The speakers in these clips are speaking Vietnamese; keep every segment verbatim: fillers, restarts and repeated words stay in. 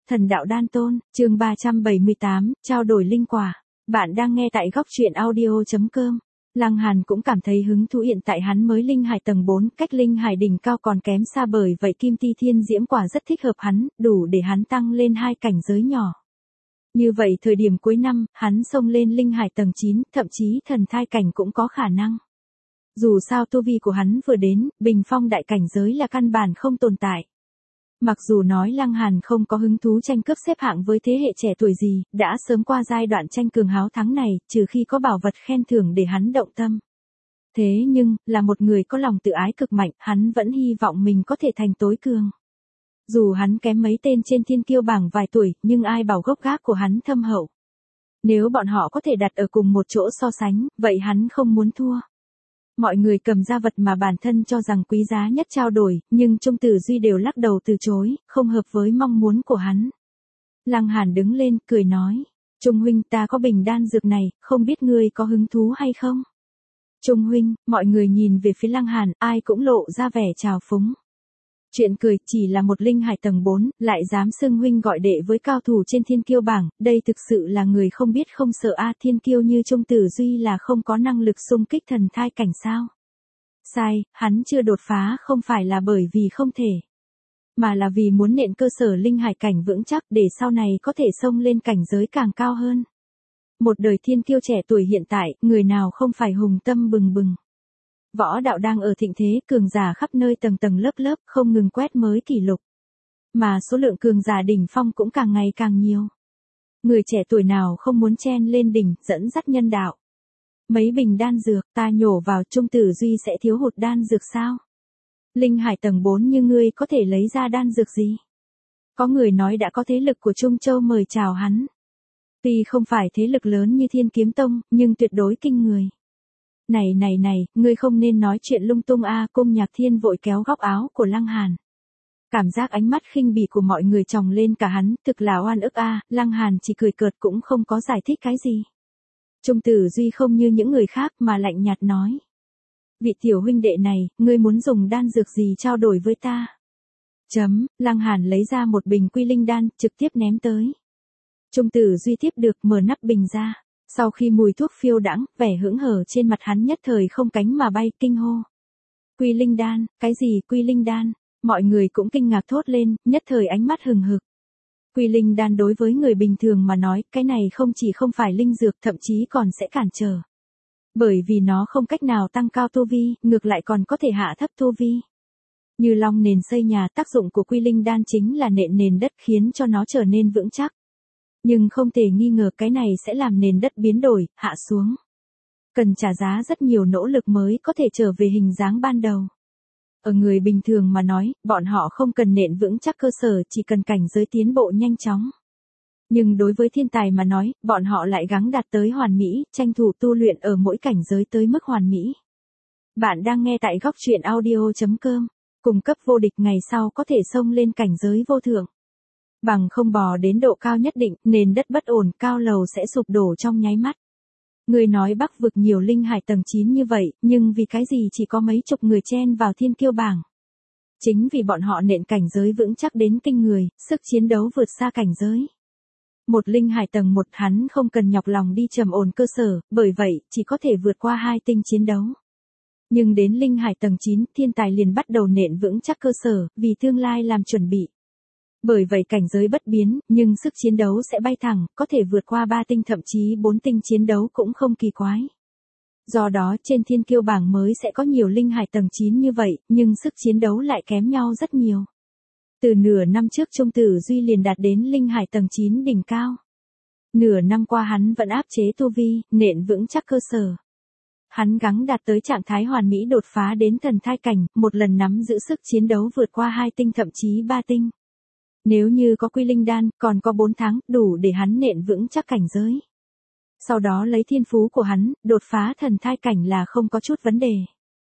Thần đạo đan tôn, chương ba trăm bảy mươi tám, trao đổi linh quả. Bạn đang nghe tại góc truyện audio chấm com. Lăng Hàn cũng cảm thấy hứng thú, hiện tại hắn mới linh hải tầng bốn, cách linh hải đỉnh cao còn kém xa, bởi vậy kim ti thiên diễm quả rất thích hợp hắn, đủ để hắn tăng lên hai cảnh giới nhỏ. Như vậy thời điểm cuối năm, hắn xông lên linh hải tầng chín, thậm chí thần thai cảnh cũng có khả năng. Dù sao tu vi của hắn vừa đến, bình phong đại cảnh giới là căn bản không tồn tại. Mặc dù nói Lăng Hàn không có hứng thú tranh cướp xếp hạng với thế hệ trẻ tuổi gì, đã sớm qua giai đoạn tranh cường háo thắng này, trừ khi có bảo vật khen thưởng để hắn động tâm. Thế nhưng, là một người có lòng tự ái cực mạnh, hắn vẫn hy vọng mình có thể thành tối cường. Dù hắn kém mấy tên trên thiên kiêu bảng vài tuổi, nhưng ai bảo gốc gác của hắn thâm hậu. Nếu bọn họ có thể đặt ở cùng một chỗ so sánh, vậy hắn không muốn thua. Mọi người cầm ra vật mà bản thân cho rằng quý giá nhất trao đổi, nhưng Trung Tử Duy đều lắc đầu từ chối, không hợp với mong muốn của hắn. Lăng Hàn đứng lên, cười nói, Trung huynh, ta có bình đan dược này, không biết ngươi có hứng thú hay không? Trung huynh, mọi người nhìn về phía Lăng Hàn, ai cũng lộ ra vẻ trào phúng. Chuyện cười, chỉ là một linh hải tầng bốn, lại dám xưng huynh gọi đệ với cao thủ trên thiên kiêu bảng, đây thực sự là người không biết không sợ a. Thiên kiêu như Trung Tử Duy là không có năng lực xung kích thần thai cảnh sao? Sai, hắn chưa đột phá không phải là bởi vì không thể, mà là vì muốn nện cơ sở linh hải cảnh vững chắc để sau này có thể xông lên cảnh giới càng cao hơn. Một đời thiên kiêu trẻ tuổi hiện tại, người nào không phải hùng tâm bừng bừng. Võ đạo đang ở thịnh thế, cường giả khắp nơi tầng tầng lớp lớp, không ngừng quét mới kỷ lục. Mà số lượng cường giả đỉnh phong cũng càng ngày càng nhiều. Người trẻ tuổi nào không muốn chen lên đỉnh, dẫn dắt nhân đạo. Mấy bình đan dược, ta nhổ vào, Trung Tử Duy sẽ thiếu hụt đan dược sao? Linh hải tầng bốn như ngươi có thể lấy ra đan dược gì? Có người nói đã có thế lực của Trung Châu mời chào hắn. Tuy không phải thế lực lớn như Thiên Kiếm Tông, nhưng tuyệt đối kinh người. Này này này, ngươi không nên nói chuyện lung tung a. Cung Nhạc Thiên vội kéo góc áo của Lăng Hàn. Cảm giác ánh mắt khinh bỉ của mọi người chồng lên cả hắn, thực là oan ức a. Lăng Hàn chỉ cười cợt cũng không có giải thích cái gì. Trung Tử Duy không như những người khác mà lạnh nhạt nói. Vị tiểu huynh đệ này, ngươi muốn dùng đan dược gì trao đổi với ta? Chấm, Lăng Hàn lấy ra một bình quy linh đan, trực tiếp ném tới. Trung Tử Duy tiếp được, mở nắp bình ra. Sau khi mùi thuốc phiêu đãng, vẻ hững hờ trên mặt hắn nhất thời không cánh mà bay, kinh hô. Quy linh đan, cái gì quy linh đan? Mọi người cũng kinh ngạc thốt lên, nhất thời ánh mắt hừng hực. Quy linh đan đối với người bình thường mà nói, cái này không chỉ không phải linh dược, thậm chí còn sẽ cản trở. Bởi vì nó không cách nào tăng cao tu vi, ngược lại còn có thể hạ thấp tu vi. Như long nền xây nhà, tác dụng của quy linh đan chính là nện nền đất, khiến cho nó trở nên vững chắc. Nhưng không thể nghi ngờ cái này sẽ làm nền đất biến đổi, hạ xuống. Cần trả giá rất nhiều nỗ lực mới có thể trở về hình dáng ban đầu. Ở người bình thường mà nói, bọn họ không cần nện vững chắc cơ sở, chỉ cần cảnh giới tiến bộ nhanh chóng. Nhưng đối với thiên tài mà nói, bọn họ lại gắng đạt tới hoàn mỹ, tranh thủ tu luyện ở mỗi cảnh giới tới mức hoàn mỹ. Bạn đang nghe tại góc truyện audio chấm com, cung cấp vô địch ngày sau có thể xông lên cảnh giới vô thượng. Bằng không bò đến độ cao nhất định, nền đất bất ổn, cao lầu sẽ sụp đổ trong nháy mắt. Người nói Bắc vực nhiều linh hải tầng chín như vậy, nhưng vì cái gì chỉ có mấy chục người chen vào thiên kiêu bảng? Chính vì bọn họ nện cảnh giới vững chắc đến kinh người, sức chiến đấu vượt xa cảnh giới. Một linh hải tầng một, hắn không cần nhọc lòng đi trầm ổn cơ sở, bởi vậy, chỉ có thể vượt qua hai tinh chiến đấu. Nhưng đến linh hải tầng chín, thiên tài liền bắt đầu nện vững chắc cơ sở, vì tương lai làm chuẩn bị. Bởi vậy cảnh giới bất biến, nhưng sức chiến đấu sẽ bay thẳng, có thể vượt qua ba tinh thậm chí bốn tinh chiến đấu cũng không kỳ quái. Do đó trên thiên kiêu bảng mới sẽ có nhiều linh hải tầng chín như vậy, nhưng sức chiến đấu lại kém nhau rất nhiều. Từ nửa năm trước Trung Tử Duy liền đạt đến linh hải tầng chín đỉnh cao. Nửa năm qua hắn vẫn áp chế tu vi, nện vững chắc cơ sở. Hắn gắng đạt tới trạng thái hoàn mỹ, đột phá đến thần thai cảnh, một lần nắm giữ sức chiến đấu vượt qua hai tinh thậm chí ba tinh. Nếu như có quy linh đan, còn có bốn tháng, đủ để hắn nện vững chắc cảnh giới. Sau đó lấy thiên phú của hắn, đột phá thần thai cảnh là không có chút vấn đề.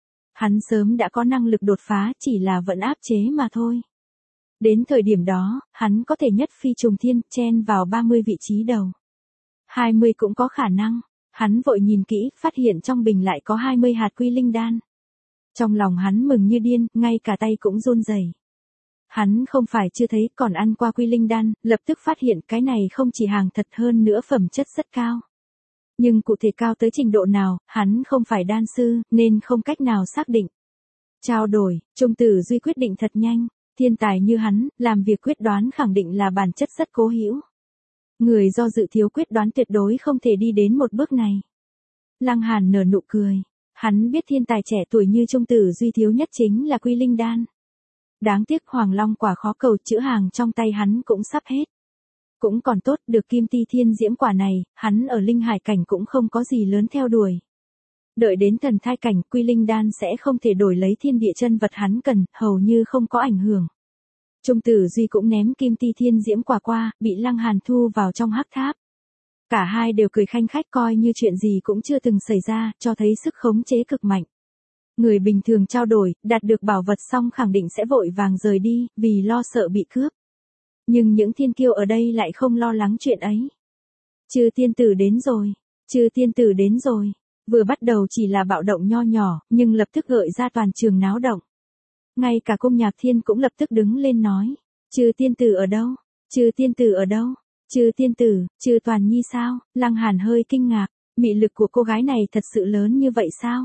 Hắn sớm đã có năng lực đột phá, chỉ là vẫn áp chế mà thôi. Đến thời điểm đó, hắn có thể nhất phi trùng thiên, chen vào ba mươi vị trí đầu. hai mươi cũng có khả năng. Hắn vội nhìn kỹ, phát hiện trong bình lại có hai mươi hạt quy linh đan. Trong lòng hắn mừng như điên, ngay cả tay cũng run rẩy. Hắn không phải chưa thấy, còn ăn qua quy linh đan, lập tức phát hiện cái này không chỉ hàng thật hơn nữa phẩm chất rất cao. Nhưng cụ thể cao tới trình độ nào, hắn không phải đan sư, nên không cách nào xác định. Trao đổi, Trung Tử Duy quyết định thật nhanh, thiên tài như hắn, làm việc quyết đoán khẳng định là bản chất rất cố hữu. Người do dự thiếu quyết đoán tuyệt đối không thể đi đến một bước này. Lăng Hàn nở nụ cười, hắn biết thiên tài trẻ tuổi như Trung Tử Duy thiếu nhất chính là quy linh đan. Đáng tiếc Hoàng Long quả khó cầu, chữ hàng trong tay hắn cũng sắp hết. Cũng còn tốt, được Kim Ti Thiên Diễm quả này, hắn ở linh hải cảnh cũng không có gì lớn theo đuổi. Đợi đến thần thai cảnh, quy linh đan sẽ không thể đổi lấy thiên địa chân vật hắn cần, hầu như không có ảnh hưởng. Trung Tử Duy cũng ném Kim Ti Thiên Diễm quả qua, bị Lăng Hàn thu vào trong hắc tháp. Cả hai đều cười khanh khách coi như chuyện gì cũng chưa từng xảy ra, cho thấy sức khống chế cực mạnh. Người bình thường trao đổi, đạt được bảo vật xong khẳng định sẽ vội vàng rời đi, vì lo sợ bị cướp. Nhưng những thiên kiêu ở đây lại không lo lắng chuyện ấy. Chư tiên tử đến rồi, chư tiên tử đến rồi. Vừa bắt đầu chỉ là bạo động nho nhỏ, nhưng lập tức gợi ra toàn trường náo động. Ngay cả Cung Nhạc Thiên cũng lập tức đứng lên nói, chư tiên tử ở đâu, chư tiên tử ở đâu, chư tiên tử, chư Toàn Nhi sao? Lăng Hàn hơi kinh ngạc, mị lực của cô gái này thật sự lớn như vậy sao?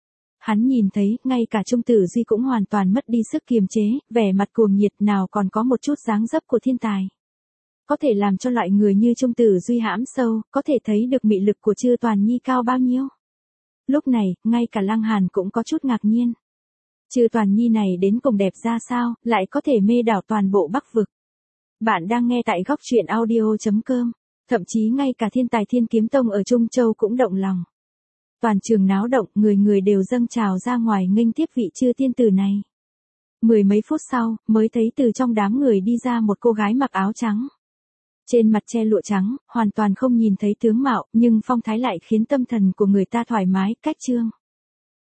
Hắn nhìn thấy, ngay cả Trung Tử Duy cũng hoàn toàn mất đi sức kiềm chế, vẻ mặt cuồng nhiệt nào còn có một chút dáng dấp của thiên tài. Có thể làm cho loại người như Trung Tử Duy hãm sâu, có thể thấy được mị lực của chư Toàn Nhi cao bao nhiêu. Lúc này, ngay cả Lăng Hàn cũng có chút ngạc nhiên. Chư Toàn Nhi này đến cùng đẹp ra sao, lại có thể mê đảo toàn bộ Bắc Vực. Bạn đang nghe tại góc truyện audio chấm com, thậm chí ngay cả thiên tài Thiên Kiếm Tông ở Trung Châu cũng động lòng. Toàn trường náo động, người người đều dâng trào ra ngoài nghênh tiếp vị chư tiên tử này. Mười mấy phút sau, mới thấy từ trong đám người đi ra một cô gái mặc áo trắng. Trên mặt che lụa trắng, hoàn toàn không nhìn thấy tướng mạo, nhưng phong thái lại khiến tâm thần của người ta thoải mái, cách trương.